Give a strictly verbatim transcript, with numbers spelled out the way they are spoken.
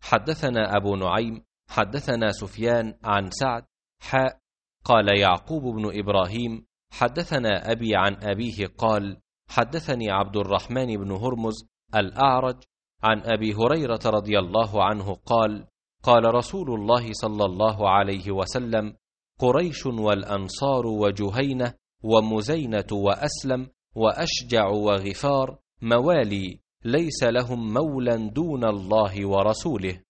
حدثنا أبو نعيم حدثنا سفيان عن سعد حاء قال يعقوب بن إبراهيم حدثنا أبي عن أبيه قال حدثني عبد الرحمن بن هرمز الأعرج عن أبي هريرة رضي الله عنه قال قال رسول الله صلى الله عليه وسلم قريش والأنصار وجهينة ومزينة وأسلم وأشجع وغفار موالي ليس لهم مولى دون الله ورسوله.